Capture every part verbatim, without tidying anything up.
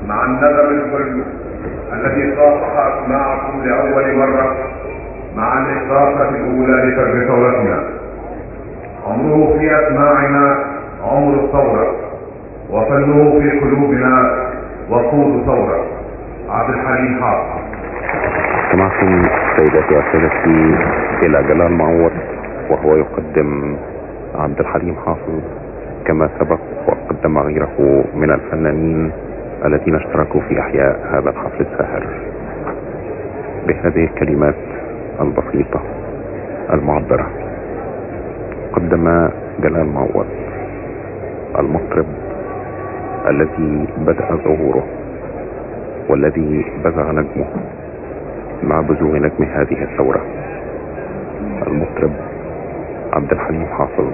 مع الندم الكل الذي صافح أسماعكم لأول مرة مع الإطلاقة الأولى لفجر ثورتنا. عمره في أسماعنا عمر الثورة، وفنه في قلوبنا وقود ثورة. عبد الحليم حافظ. سمعتم سيداتي وسادتي إلى جلال معوض وهو يقدم عبد الحليم حافظ، كما سبق وقدم غيره من الفنانين الذين اشتركوا في إحياء هذا الحفل الساهر. بهذه الكلمات البسيطة المعبرة قدم جلال معوض المطرب الذي بدأ ظهوره والذي بزغ نجمه مع بزوغ نجم هذه الثورة، المطرب عبد الحليم حافظ،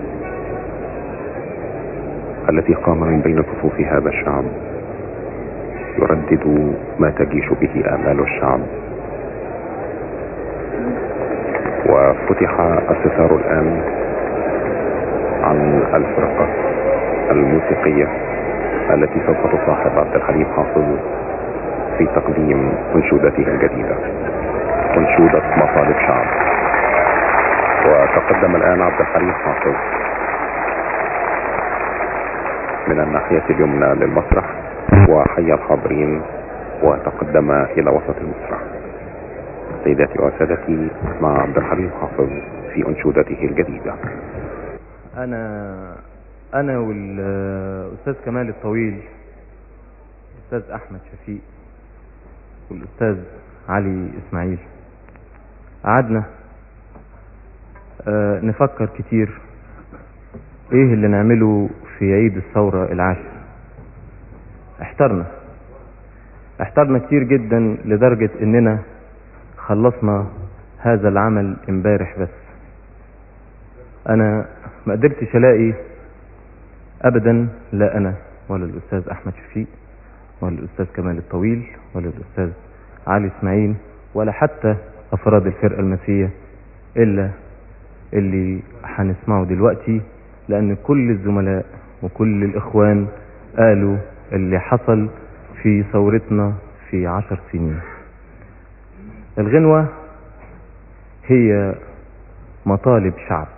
الذي قام من بين صفوف هذا الشعب يردد ما تجيش به آمال الشعب. وفتح الستار الآن عن الفرقة الموسيقية التي سوف تصاحب عبد الحليم حافظ في تقديم أنشودته الجديدة، أنشودة مطالب شعب. وتقدم الآن عبد الحليم حافظ من الناحية اليمنى للمسرح وحيا الحاضرين وتقدم إلى وسط المسرح. سيداتي وسادتي، مع عبد الحليم حافظ في أنشودته الجديدة. أنا أنا والأستاذ كمال الطويل، الأستاذ أحمد شفيق، والأستاذ علي إسماعيل قعدنا أه نفكر كتير إيه اللي نعمله في عيد الثورة العاشر. احترنا احترنا كتير جدا لدرجة إننا خلصنا هذا العمل امبارح. بس أنا ما قدرتش ألاقي أبدا، لا أنا ولا الأستاذ أحمد شفيق ولا الأستاذ كمال الطويل ولا الأستاذ علي إسماعيل ولا حتى أفراد الفرقة المسيحية إلا اللي هنسمعه دلوقتي، لأن كل الزملاء وكل الإخوان قالوا اللي حصل في ثورتنا في عشر سنين. الغنوة هي مطالب شعب.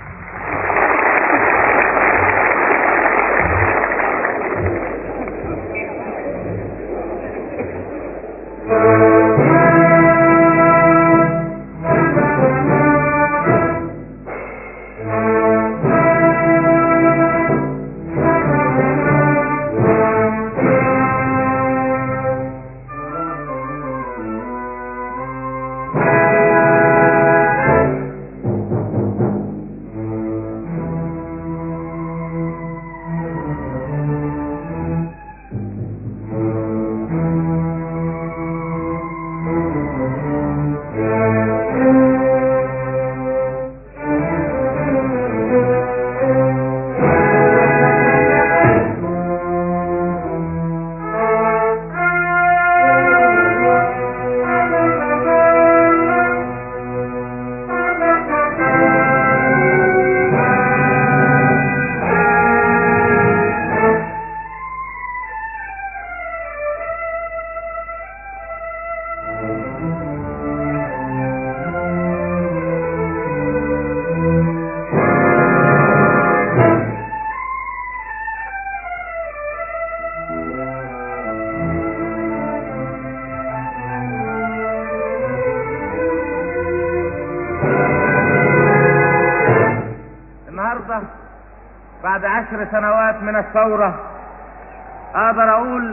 بعد عشر سنوات من الثورة اقدر اقول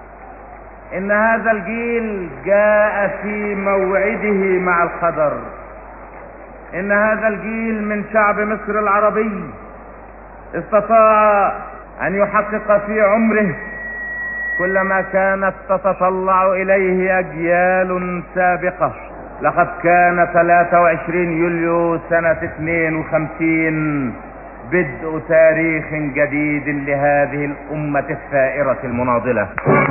ان هذا الجيل جاء في موعده مع القدر. ان هذا الجيل من شعب مصر العربي استطاع ان يحقق في عمره كل ما كانت تتطلع اليه اجيال سابقة. لقد كان ثلاثة وعشرين يوليو سنة اثنين وخمسين بدء تاريخ جديد لهذه الأمة الثائرة المناضلة.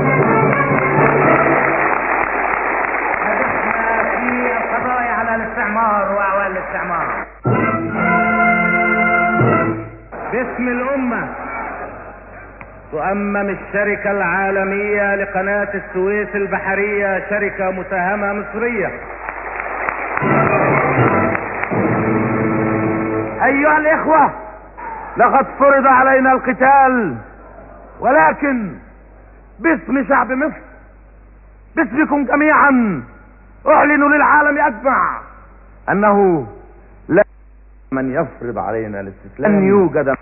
هدفنا في القضاء على الاستعمار وأعوان الاستعمار باسم الأمة تؤمم الشركة العالمية لقناة السويس البحرية شركة مساهمة مصرية. ايها الاخوة، لقد فرض علينا القتال، ولكن باسم شعب مصر، باسمكم جميعا، اعلن للعالم اجمع انه لا من يفرض علينا الاستسلام. لن يوجد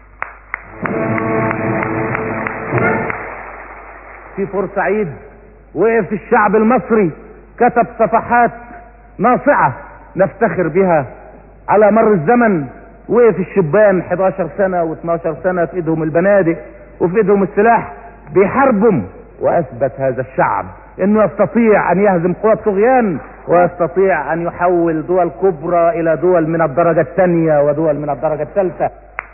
في بورسعيد وقف الشعب المصري كتب صفحات ناصعة نفتخر بها على مر الزمن. وقف الشبان حداشر سنة واتناشر سنة في ايدهم البنادق وفي ايدهم السلاح بيحاربهم، واثبت هذا الشعب انه يستطيع ان يهزم قوى الطغيان، ويستطيع ان يحول دول كبرى الى دول من الدرجة الثانية ودول من الدرجة الثالثة.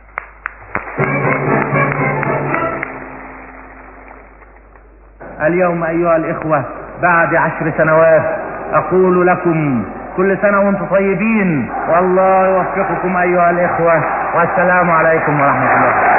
اليوم ايها الاخوة بعد عشر سنوات اقول لكم كل سنة وانتم طيبين، والله يوفقكم ايها الاخوة، والسلام عليكم ورحمة الله.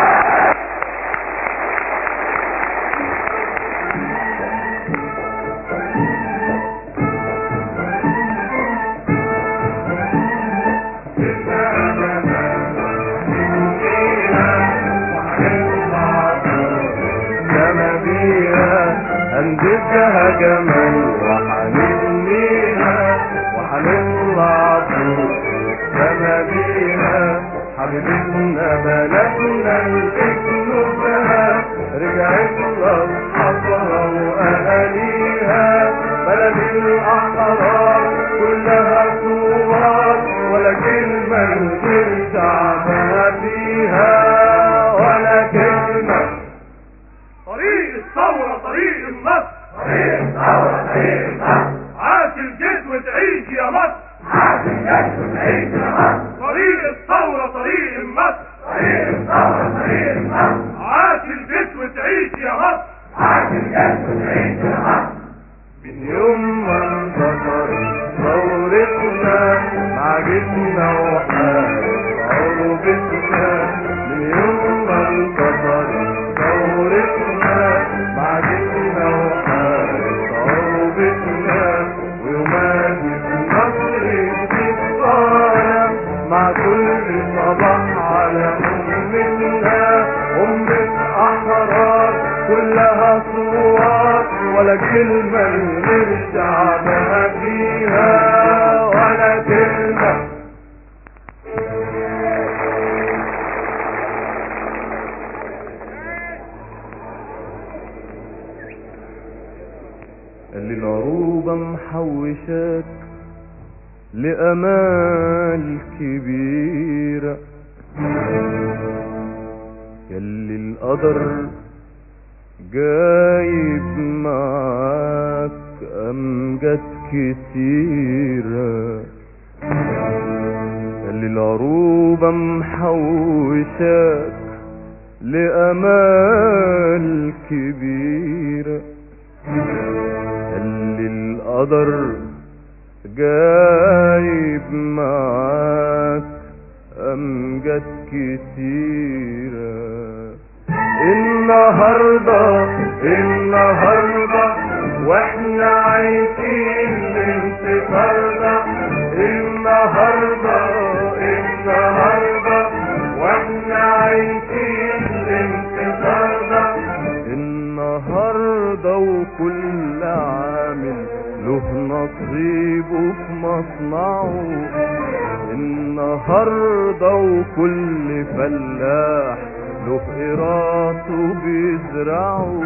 هنجدها جمال وحنبنيها وحنطلع فوق السما بيها، حبيبتنا بلدنا الاسم رجعت لاصحابها واهاليها، بلد الاحرار كلها صور ولا كلمه من شعبها فيها ولا كلمه. طريق الثورة طريق النصر، طريق الثورة طريق النصر، عاش الجد وتعيش يا مصر، عاش الجد وتعيش يا مصر. طريق الثورة طريق النصر، طريق الثورة طريق النصر، عاش الجد وتعيش يا مصر، عاش الجد وتعيش يا مصر. من يوم ما انتصرت ثورتنا مع جدنا وحارب عروبتنا، من يوم ما انتصرت ثورتنا مع جدنا وحارب عروبتنا، ويومات النصر بتتطالع مع كل صباح على أمتنا، أمة أحرار كلها صور ولا كلمة من شعبها فيها ولا كلمة. اللي العروبة محوشاك لأمال كبيرة، يلي القدر جايب معاك أمجاد كتيرة، يلي العروبة محوشاك لأمال كبيرة، يلي القدر جايب معاك أمجاد كتيرة. النهاردة النهاردة واحنا عايشين لانتصارنا، النهاردة النهاردة واحنا عايشين لانتصارنا، النهاردة وكل عامل له نصيبه في مصنعه، النهاردة وكل فلاح له قراطه بيزرعه،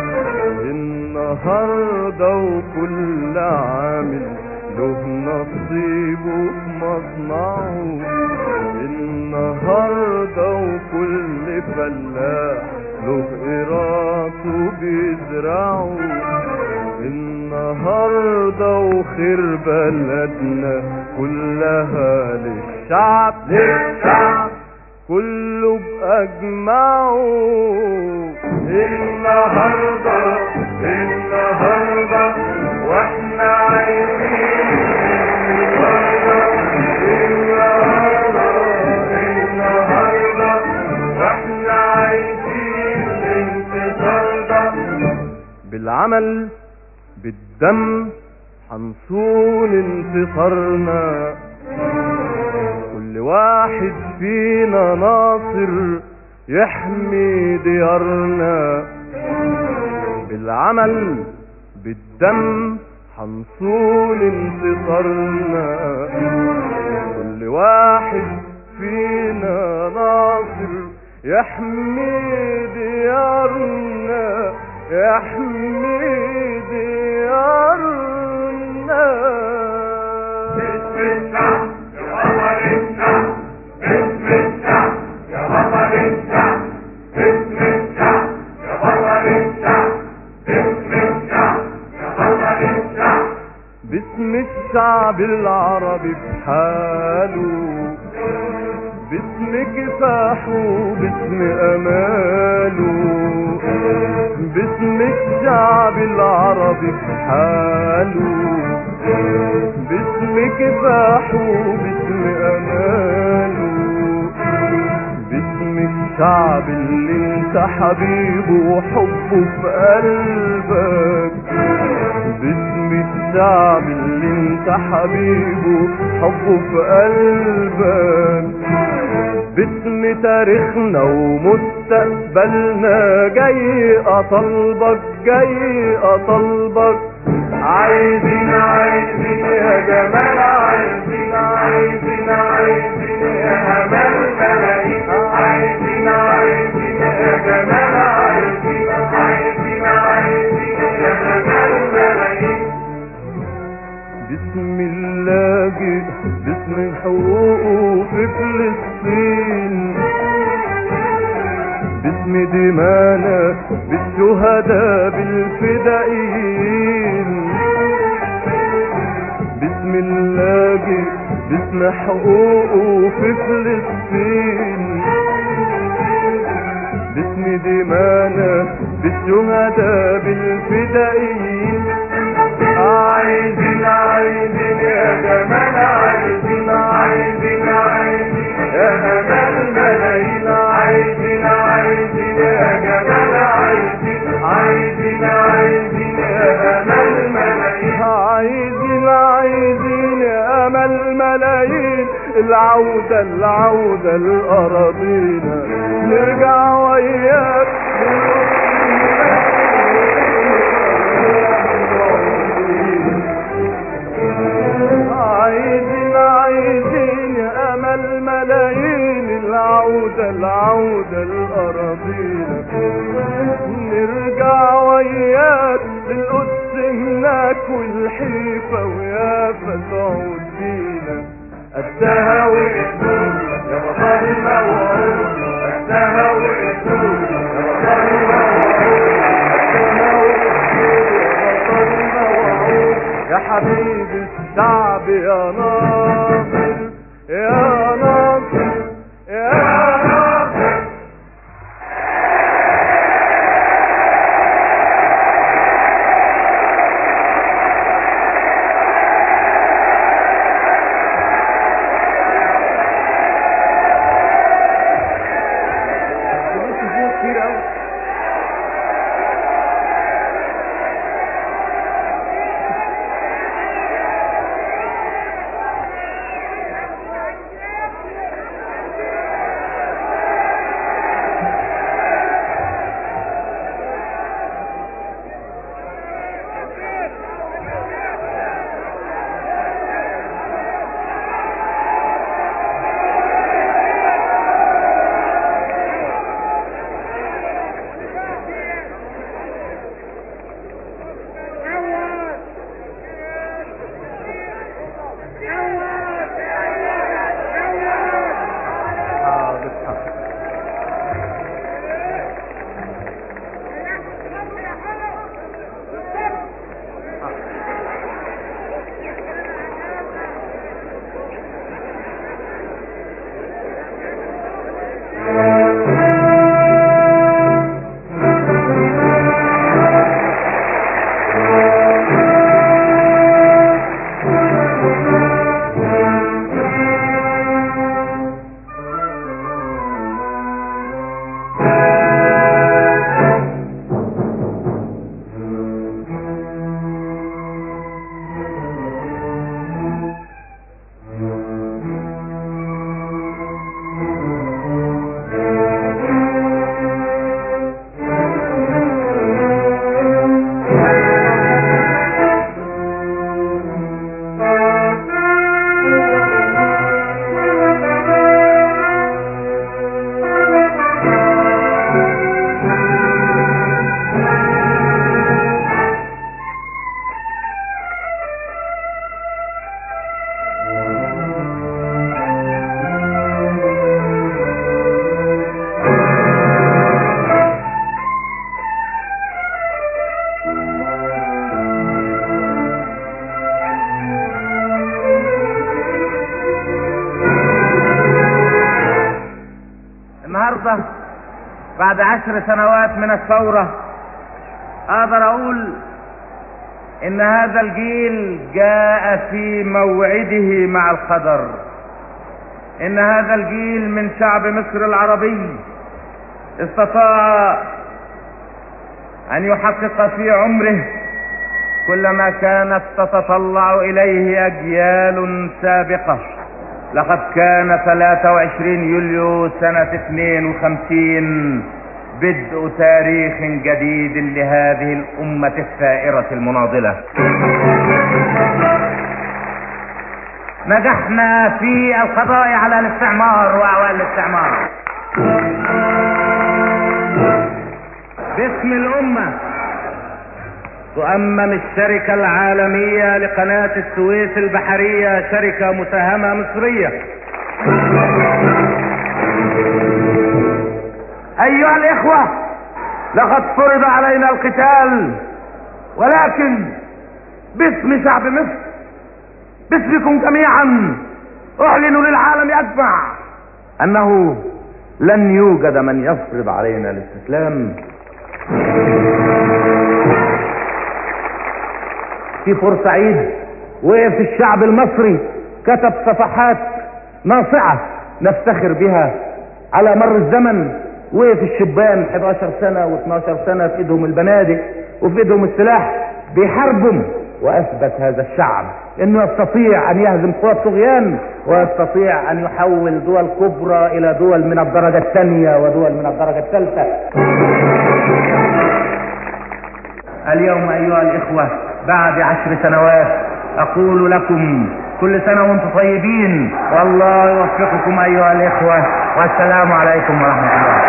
النهاردة وكل عامل له نصيبه في مصنعه، النهاردة وكل فلاح له قراطه بيزرعه، النهاردة وخير بلدنا كلها للشعب للشعب كله بأجمعه. النهاردة النهاردة واحنا عايزين النهاردة النهاردة النهاردة واحنا عايزين بالعمل بالدم حنصون انتصارنا، كل واحد فينا ناصر يحمي ديارنا. بالعمل بالدم حنصون انتصارنا، كل واحد فينا ناصر يحمي ديارنا، يحمي ديارنا. باسم الشعب يا بطل الشعب، باسم الشعب يا بطل الشعب، باسم الشعب يا بطل الشعب، باسم الشعب يا بطل الشعب. باسم الشعب العربي بحاله، باسم كفاحه، باسم اماله. باسم الشعب العربي بحاله، باسم كفاحه، باسم اماله. باسم الشعب اللي انت حبيبه وحبه في قلبك، باسم الشعب اللي انت حبيبه حبه في قلبك. باسم تاريخنا ومستقبلنا جاي اطلبك، جاي اطلبك. عايزين عايزين يا جمال، عايزين عايزين عايزين يا امل ملايين، عايزين عايزين يا جمال، عايزين عايزين عايزين يا جمال ملايين. بسم اللاجئ باسم حقوقه في فلسطين، باسم دمانا بالشهداء بالفدائيين. باسم اللاجئ باسم حقوقه في فلسطين، باسم دمانا بالشهداء بالفدائيين. عايزين عايزين يا جمال، عايزين عايزين عايزين يا امل ملايين، عايزين عايزين يا جمال، عايزين عايزين عايزين يا امل ملايين، عايزين عايزين يا امل ملايين. العودة العودة لأراضينا، نرجع وياك عايزين عايزين يا امل ملايين. العودة العودة لأراضينا، نرجع وياك للقدس هناك والحيفا ويافا تعود بينا. قدها وقدود يا بطل الموعود، قدها وقدود يا بطل الموعود، قدها وقدود يا بطل الموعود. يا حبيب الشعب يا ناصر، يا ناصر، يا ناصر. كتير قوي. بعد عشر سنوات من الثورة اقدر اقول ان هذا الجيل جاء في موعده مع القدر. ان هذا الجيل من شعب مصر العربي استطاع ان يحقق في عمره كل ما كانت تتطلع اليه اجيال سابقة. لقد كان ثلاثة وعشرين يوليو سنة اثنين وخمسين بدء تاريخ جديد لهذه الأمة الثائرة المناضلة. نجحنا في القضاء على الاستعمار وأعوان الاستعمار باسم الأمة. تؤمم الشركة العالمية لقناة السويس البحرية شركة مساهمة مصرية. ايها الاخوة، لقد فرض علينا القتال، ولكن باسم شعب مصر، باسمكم جميعا، اعلن للعالم اجمع انه لن يوجد من يفرض علينا الاستسلام. في بورسعيد وقف الشعب المصري كتب صفحات ناصعة نفتخر بها على مر الزمن. وقف الشبان حداشر سنة واثناشر سنة في ايدهم البنادق وفي ايدهم السلاح بيحاربهم، واثبت هذا الشعب انه يستطيع ان يهزم قوى الطغيان، ويستطيع ان يحول دول كبرى الى دول من الدرجة الثانية ودول من الدرجة الثالثة. اليوم ايها الاخوة بعد عشر سنوات اقول لكم كل سنة وانتم طيبين، والله يوفقكم ايها الاخوة، والسلام عليكم ورحمة الله.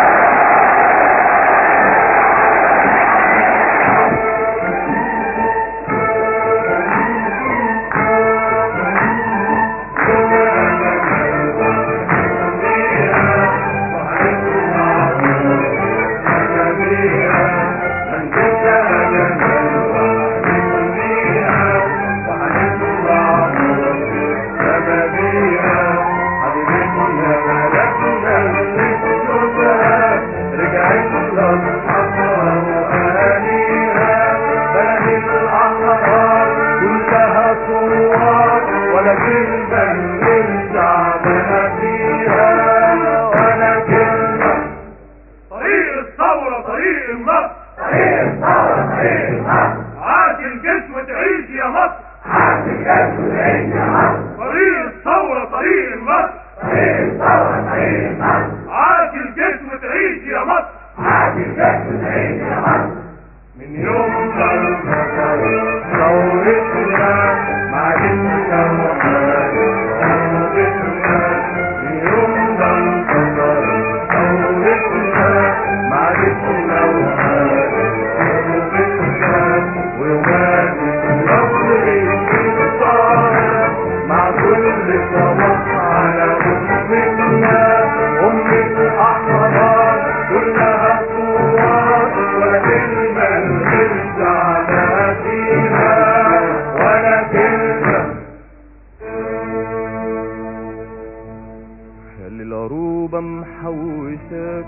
العروبة محوشاك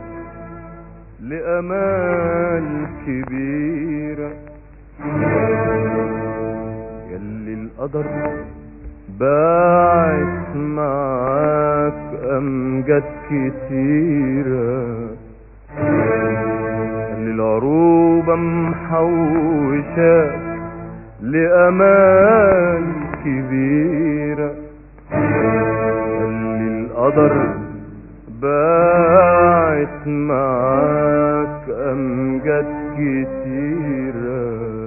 لأمال كبيرة، يلي القدر باعت معاك أمجاد كتيرة، يلي العروبة محوشاك لأمال كبيرة، يلي القدر باعت معاك أمجاد كتيرة.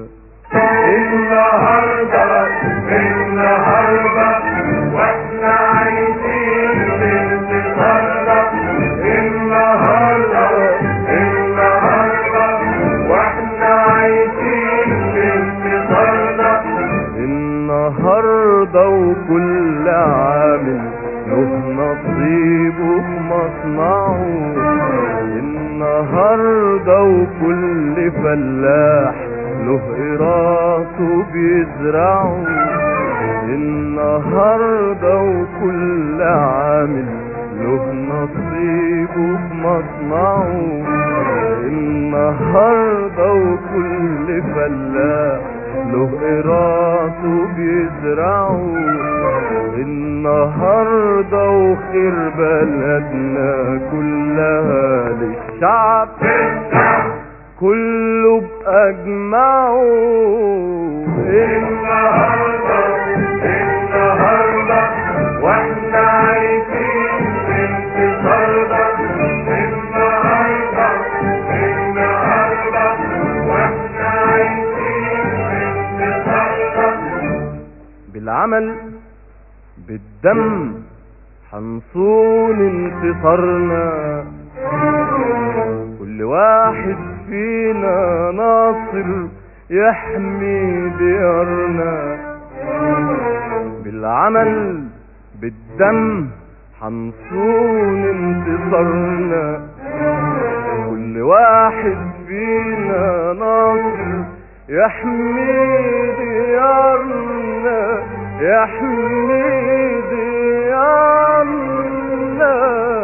النهاردة النهاردة واحنا عايزين النهاردة النهاردة النهاردة واحنا عايزين النهاردة النهاردة وكل عامل له نصيبه في مصنعه، النهاردة وكل فلاح له قراطه بيزرعه، النهاردة وكل عامل له نصيبه في مصنعه النهارده، وكل فلاح له قراطه بيزرعه النهارده، وخير بلدنا كلها للشعب كله بأجمعه. النهارده النهارده واحنا عايزين انتصارنا، النهارده النهارده واحنا عايزين انتصارنا. بالعمل بالدم حنصون انتصارنا، كل واحد فينا ناصر يحمي ديارنا. بالعمل بالدم حنصون انتصارنا، كل واحد فينا ناصر يحمي ديارنا، يحمي ديارنا.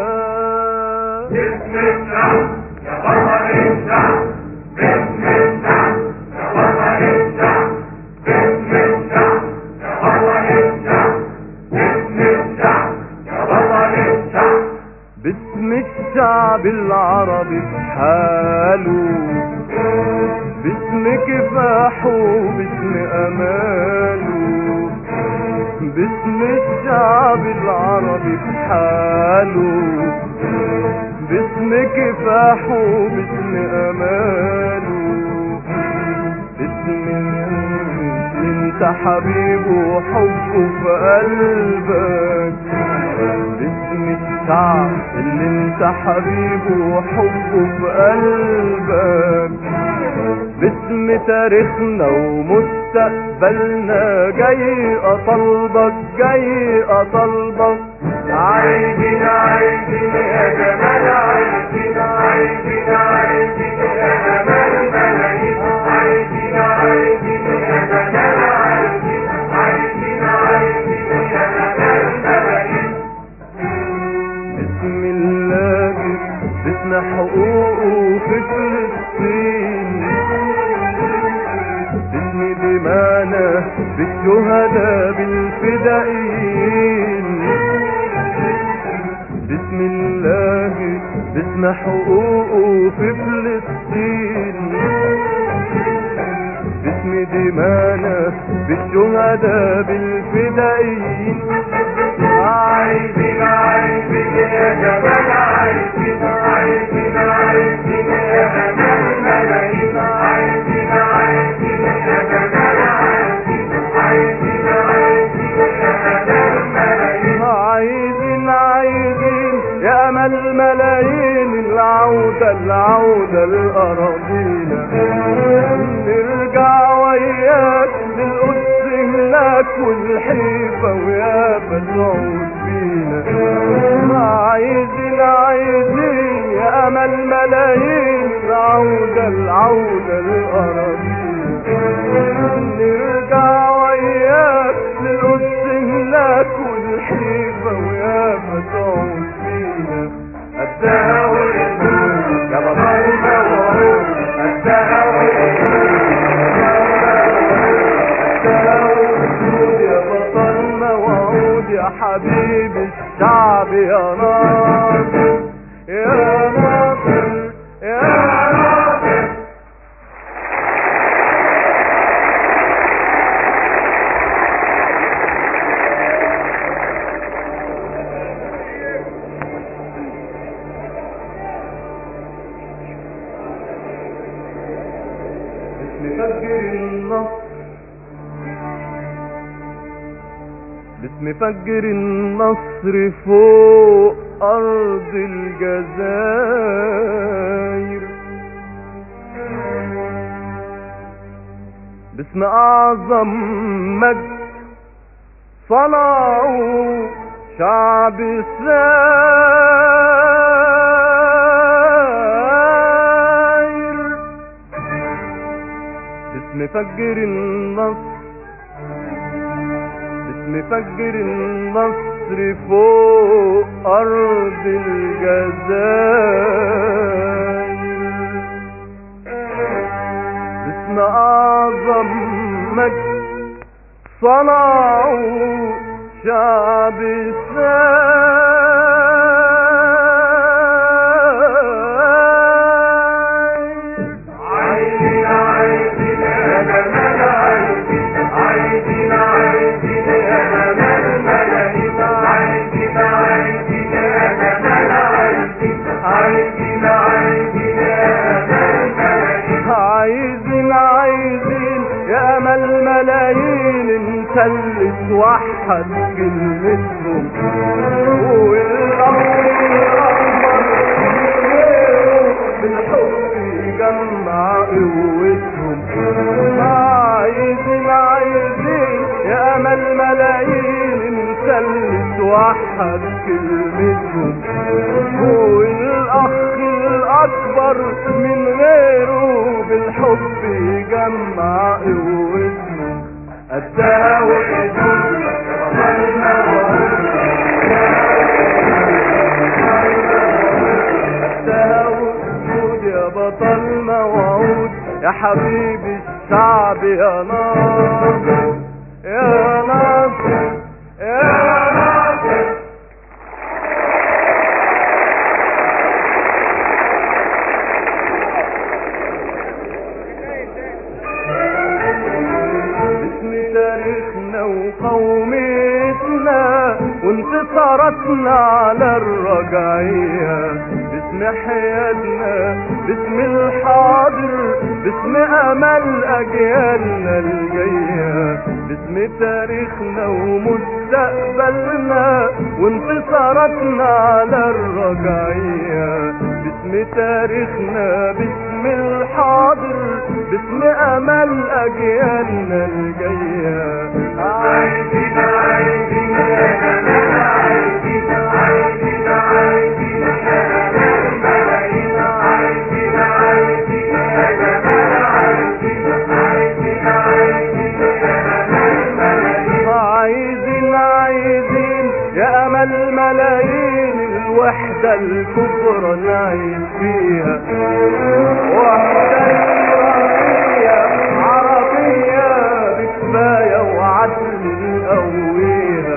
بسم الله يا بطل الشعب، بسم الله يا بطل الشعب، بسم الله يا بطل الشعب، بسم الله يا بطل الشعب. باسم الشعب العربي بحاله، باسم كفاحه باسم اماله، باسم الشعب العربي بحاله، باسم كفاحه باسم اماله، باسم انت حبيبه وحبه في قلبك، باسم الشعب اللي انت حبيبه وحبه في قلبك، باسم تاريخنا ومستقبلنا جاي اطلبك، جاي اطلبك. عايزين عايزين يا جمال، عايزين عايزين عايزين يا جمال ملايين، عايزين عايزين يا جمال، عايزين عايزين عايزين يا جمال ملايين. بسم الله باسم حقوقه في فلسطين، باسم دمانا بالشهداء بالفدائيين، بسم الله باسم حقوقه في فلسطين، باسم دمانا بالشهداء بالفدائيين. عايزين عايزين يا جمال، عايزين عايزين عايزين يا جمال ملايين، عايزين عايزين يا جمال، عايزين عايزين عايزين يا جمال ملايين. عايزين عايزين يا امل ملايين العودة العودة لأراضينا، نرجع وياك للقدس هناك والحيفا ويابا تعود فينا. عايزين عايزين يا امل ملايين العودة العودة لأراضينا، نرجع وياك للقدس هناك والحيفا ويابا تعود فينا. قدها والقلوب يا بطل الموعود، قدها والقلوب يا بطل موعود، يا حبيب الشعب يا ناصر، يا ناصر يا ناصر. مفجر النصر باسم فجر النصر فوق أرض الجزائر، باسم أعظم مجد صنعه شعب ساير، باسم فجر النصر، باسم فجر النصر مصر فوق أرض الجزائر باسم أعظم مجد صنعوا شعب السائر. عايزين عايزين يا جمال عايزين عايزين عايزين يا جمال الملايين عايزين عايزين يا جمال عايزين عايزين عايزين يا جمال الملايين عايزين عايزين يا امل ملايين انت اللي توحد كلمتهم والامر الاكبر بالحب يجمع قوتهم. عايزين عايزين يا امل ملايين انت اللي توحد كلمتهم والاخ الاكبر من غيره بالحب يجمع قوتهم. قدها وحدود قدها وحدود يا بطل موعود يا حبيبي الشعب يا ناصر يا ناصر يا ناصر. تاريخنا وقوميتنا وانتصاراتنا على الرجعية باسم حياتنا باسم الحاضر باسم امل اجيالنا الجاية باسم تاريخنا ومستقبلنا وانتصاراتنا على الرجعية باسم تاريخنا باسم الحاضر باسم امل اجيالنا الجاية. عايزين عايزين يا جمال عايزين عايزين عايزين يا جمال الملايين عايزين عايزين يا جمال عايزين عايزين عايزين يا جمال الملايين عايزين عايزين يا امل ملايين الوحدة الكبرى نعيش فيها وحدة عربية عربية بكفاية وعدل نقويها.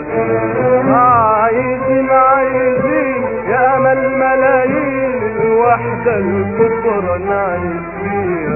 عايزين عايزين يا امل ملايين الوحدة الكبرى نعيش فيها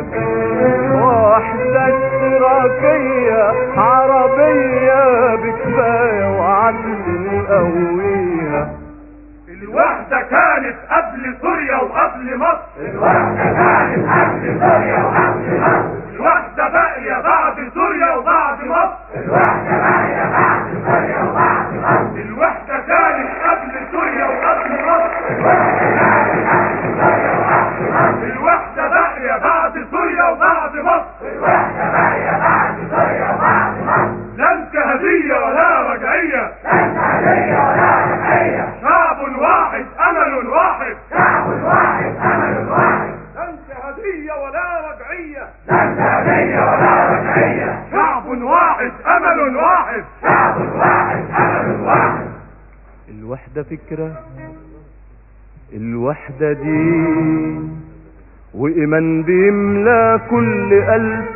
وحدة اشتراكية عربية بكفاية وعدل نقويها. الوحدة كانت قبل سوريا وقبل مصر الوحدة كانت قبل سوريا وقبل مصر الوحدة باقية بعد سوريا وبعد مصر الوحدة باقية بعد سوريا وبعد مصر الوحدة كانت قبل سوريا وقبل مصر الوحدة كانت قبل سوريا وقبل مصر الوحدة باقية بعد سوريا وبعد مصر الوحدة باقية بعد سوريا وبعد مصر. لا انتهازية ولا رجعية لا انتهازية ولا رجعية شعب واحد امل واحد شعب واحد امل واحد لا انتهازية ولا رجعية لا انتهازية ولا رجعية شعب واحد امل واحد شعب واحد امل واحد. الوحدة فكرة الوحدة دي وإيمان بيملى كل قلب.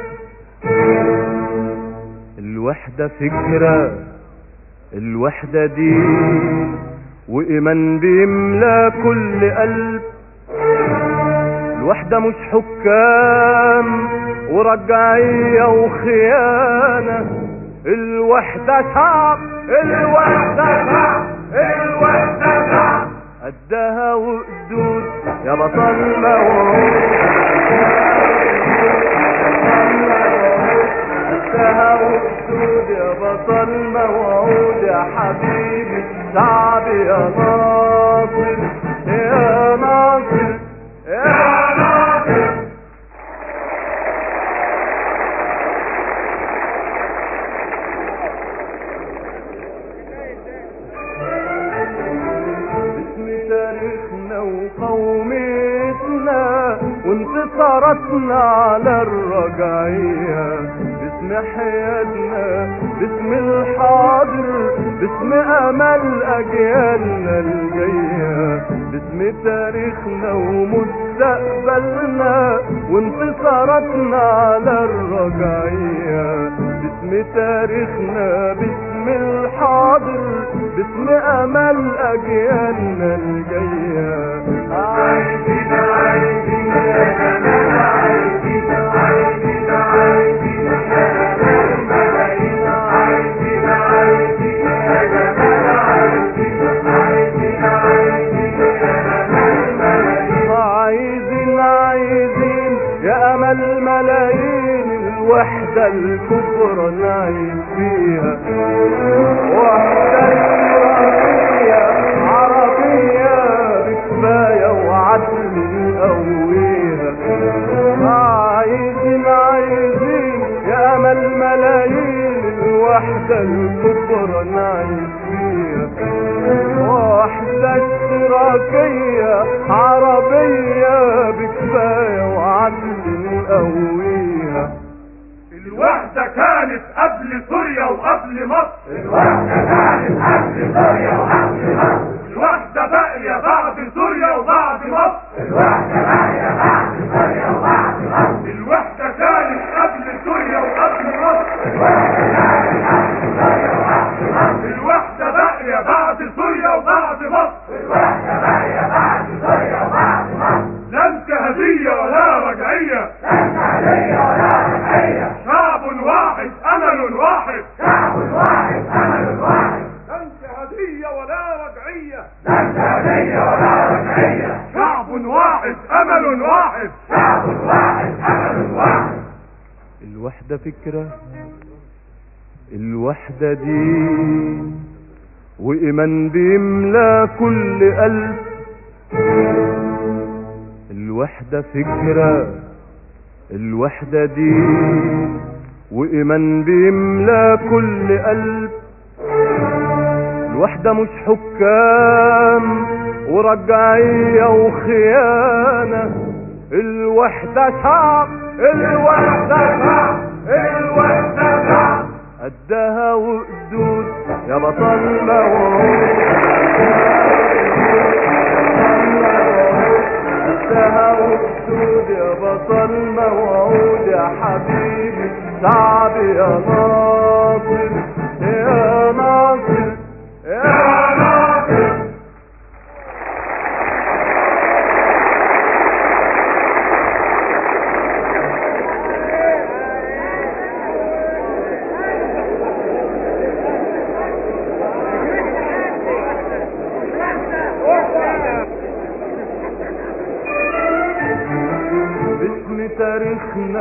الوحدة فكرة الوحدة دي وإيمان بيملى كل قلب. الوحدة مش حكام ورجعية وخيانة الوحدة شعب الوحدة شعب الوحدة شعب قدها وقدود يا بطل موعود قدها وقدود يا بطل موعود يا حبيبي الشعب يا ناصر يا ناصر يا ناصر. تاريخنا وقوميتنا وانتصاراتنا على الرجعية باسم باسم حياتنا، باسم الحاضر، باسم امل اجيالنا الجايه، باسم تاريخنا ومستقبلنا وانتصاراتنا على الرجعيه، باسم تاريخنا، باسم الحاضر، باسم امل اجيالنا الجايه. عايزين عايزين يا جمال، عايزين عايزين عايزين يا جمال الملايين، عايزين عايزين يا جمال، عايزين عايزين عايزين يا جمال الملايين، عايزين عايزين يا امل ملايين، الوحدة الكبرى نعيش فيها، وحدة عربية عربية بكفاية وعدل نقويها. عايزين عايزين يا امل ملايين، الوحدة الكبرى نعيش فيها، وحدة اشتراكية عربية بكفاية وعدل نقويها. الوحدة كانت قبل سوريا وقبل مصر، الوحدة كانت قبل سوريا وقبل مصر، الوحدة باقية بعد سوريا وبعد مصر، الوحدة باقية بعد سوريا وبعد مصر، الوحدة كانت قبل سوريا وقبل مصر، الوحدة كانت قبل سوريا وقبل مصر، الوحدة باقية بعد سوريا وبعد مصر، الوحدة باقية بعد سوريا وبعد مصر، لا انتهازية ولا رجعية، لا انتهازية ولا رجعية، شعب واحد امل واحد، شعب واحد امل واحد، لا انتهازية ولا رجعية، لا انتهازية ولا رجعية، شعب واحد امل واحد، شعب واحد امل واحد. الوحدة فكرة، الوحدة دين، وإيمان بيملى كل قلب. الوحدة فكرة، الوحدة دين، وإيمان بيملى كل قلب. الوحدة مش حكام ورجعية وخيانة، الوحدة شعب، الوحدة شعب، الوحدة شعب، قدها وقدود يا بطل موعود، قدها وقدود يا بطل موعود، يا حبيبي الشعب يا ناصر، يا ناصر، يا ناصر. باسم تاريخنا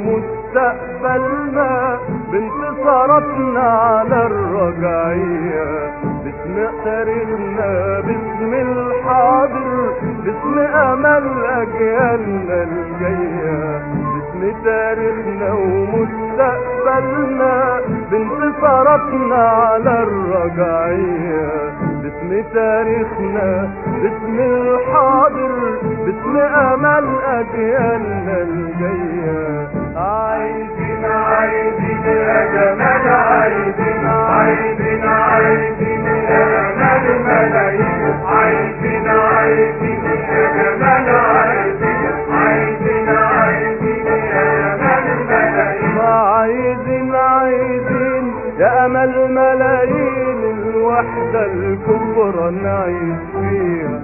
ومستقبلنا بانتصاراتنا على الرجعية، باسم تاريخنا، باسم الحاضر، باسم امل اجيالنا الجاية، باسم تاريخنا ومستقبلنا بانتصاراتنا على الرجعية، باسم تاريخنا، باسم الحاضر، باسم امل اجيالنا الجاية. عايزين عايزين يا جمال، عايزين عايزين عايزين يا جمال الملايين، عايزين عايزين يا جمال، عايزين عايزين عايزين يا جمال الملايين، عايزين عايزين يا امل ملايين، الوحدة الكبرى نعيش فيها،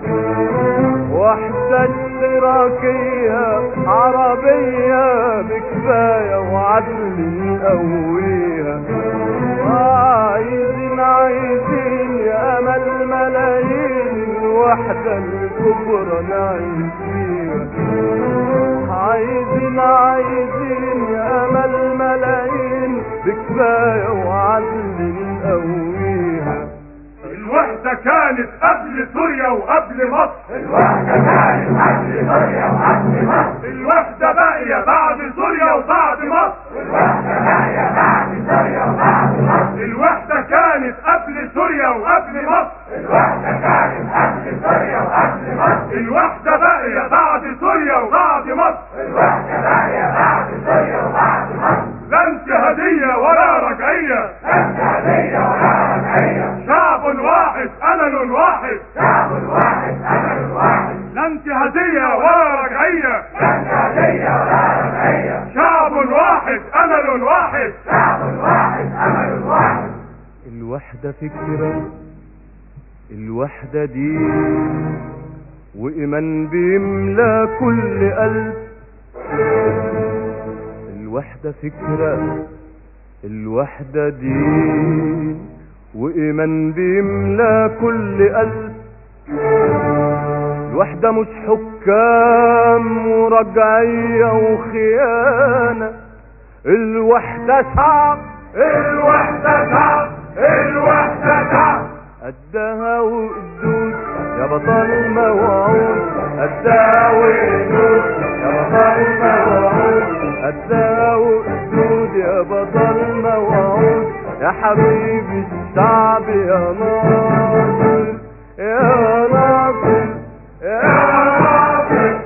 وحدة اشتراكية عربية بكفاية وعدل نقويها. عايزين عايزين يا امل ملايين، الوحدة الكبرى نعيش فيها، عايزين عايزين يا امل ملايين بكفاية وعدل نقويها. الوحدة كانت قبل سوريا وقبل مصر، الوحدة كانت قبل سوريا وقبل مصر، الوحدة باقية بعد سوريا وبعد مصر، الوحدة باقية بعد سوريا وبعد مصر، الوحدة كانت قبل سوريا وقبل مصر، الوحدة كانت قبل سوريا وقبل مصر، الوحدة باقية بعد سوريا وبعد مصر، الوحدة باقية بعد سوريا وبعد مصر، لا انتهازية واحد امل واحد، شعب واحد امل واحد. الوحدة فكرة، الوحدة دين، وإيمان بيملى كل قلب. الوحدة فكرة، الوحدة دين، وإيمان بيملى كل قلب. الوحدة مش حكام ورجعية وخيانة، الوحدة شعب، الوحدة شعب، الوحدة شعب. قدها وقدود يا بطل موعود، قدها وقدود يا بطل موعود، قدها وقدود يا بطل موعود. يا حبيبي الشعب يا ناصر، يا ناصر، يا ناصر.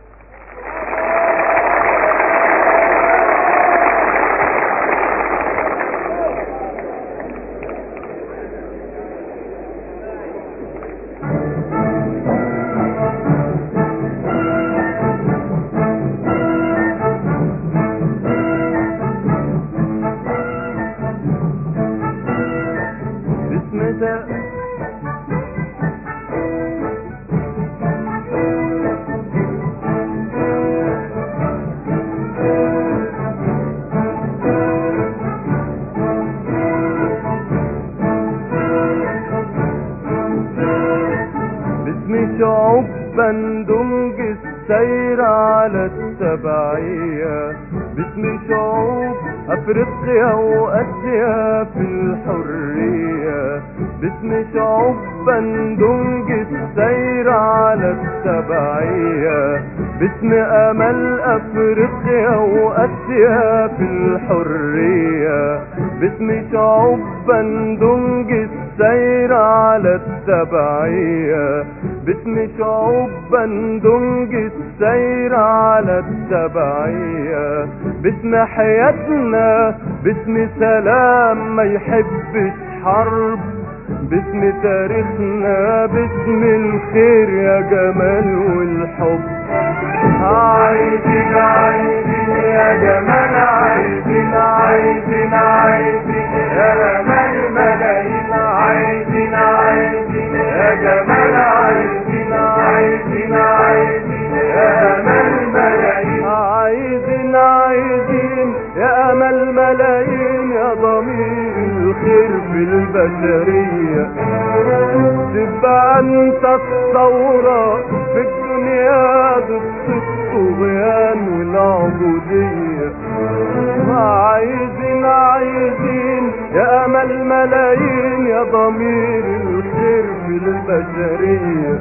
شعوب بندنج السير على التبعية، باسم شعوب افريقيا واسيا في الحرية. باسم شعوب بندنج السير على التبعية، باسم امل افريقيا واسيا في الحرية. باسم شعوب بندنج السير على التبعية، باسم شعوب بندنج السير على التبعية. باسم حياتنا، باسم سلام ما يحبش حرب. باسم تاريخنا، باسم الخير يا جمال والحب. عايزين عايزين يا جمال، عايزين عايزين عايزين يا امل ملايين. عايزين عايزين يا جمال، عايزين عايزين عايزين يا امل ملايين. عايزين عايزين يا امل ملايين، يا ضمير الخير في البشرية. تبقى انت الثورة في الدنيا ضد الطغيان والعبودية. عايزين عايزين يا امل ملايين، يا ضمير الخير في البشرية.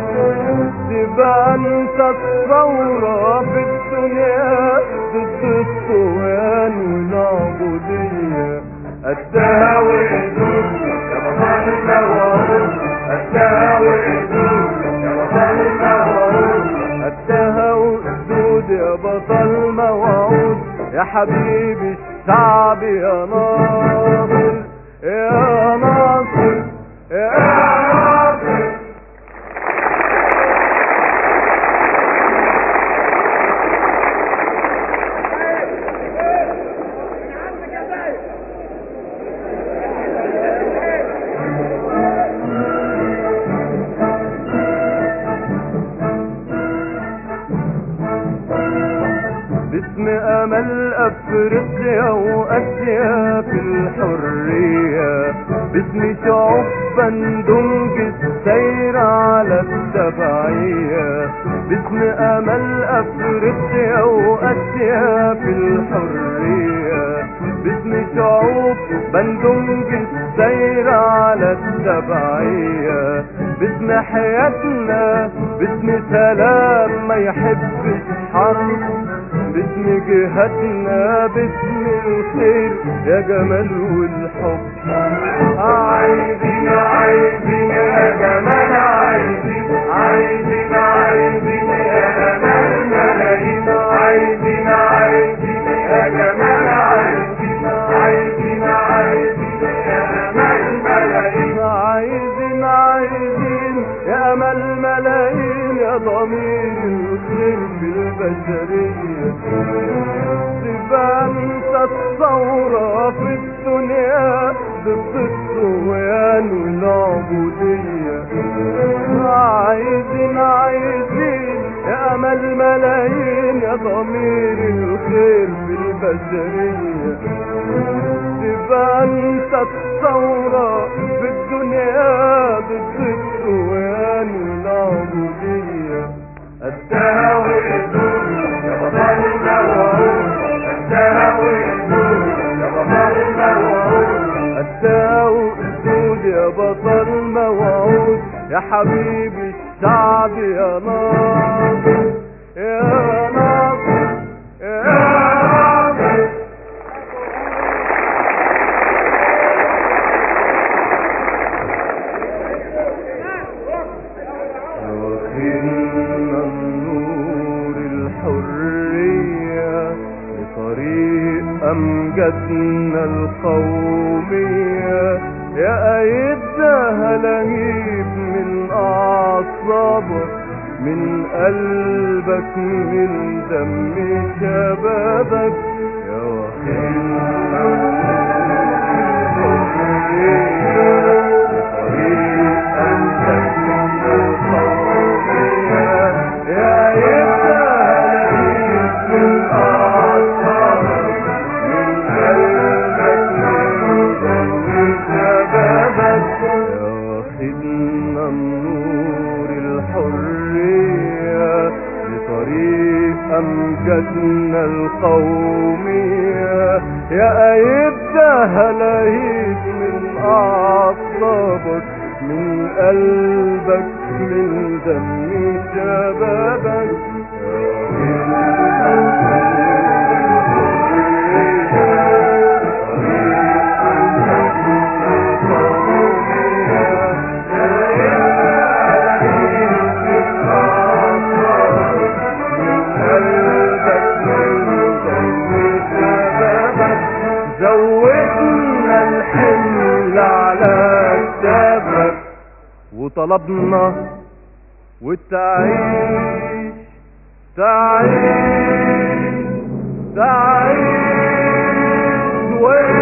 تبقى انت الثورة في الدنيا ضد الطغيان والعبودية. قدها وقدود يا بطل موعود، قدها وقدود يا بطل موعود، قدها وقدود يا بطل موعود. يا حبيبي الشعب يا ناصر، يا ناصر، يا ناصر. باسم امل افريقيا واسيا في الحرية. باسم شعوب بندنج السير على التبعية. باسم امل افريقيا واسيا في الحرية. باسم شعوب بندنج السير على التبعية. باسم حياتنا، باسم سلام ما يحبش حرب. باسم جهتنا، باسم الخير يا جمال والحب. عايزين عايزين يا جمال، عايزين عايزين عايزين يا امل ملايين. عايزين عايزين يا جمال، عايزين عايزين عايزين يا امل ملايين. عايزين عايزين يا امل ملايين، يا ضمير الخير في البشرية. تبقى الثورة في الدنيا ضد الطغيان والعبودية. عايزين عايزين يا امل ملايين يا ضمير الخير في البشرية، تبقى انت الثورة في الدنيا ضد الطغيان والعبودية. الداوي الدور يا بطل الموعود، الداوي الدور يا بطل الموعود، الداوي الدود يا بطل موعود، يا حبيب الشعب يا ناصر يا ناصر يا ناصر. واخدنا النور الحرية لطريق أمجادنا القومية، يا أيدها لهيب من أعصابك من قلبك من دم شبابك، يا واخدنا النور الحرية لطريق أمجادنا القومية، يا أيدها لهيب من أعصابك من قلبك من دم شبابك، يا واخدنا النور الحرية لطريق أمجادنا القومية، يا أيدها لهيب من أعصابك من قلبك من دم شبابك، زودنا الحمل على كتافك وطلبنا وتعيش تعيش تعيش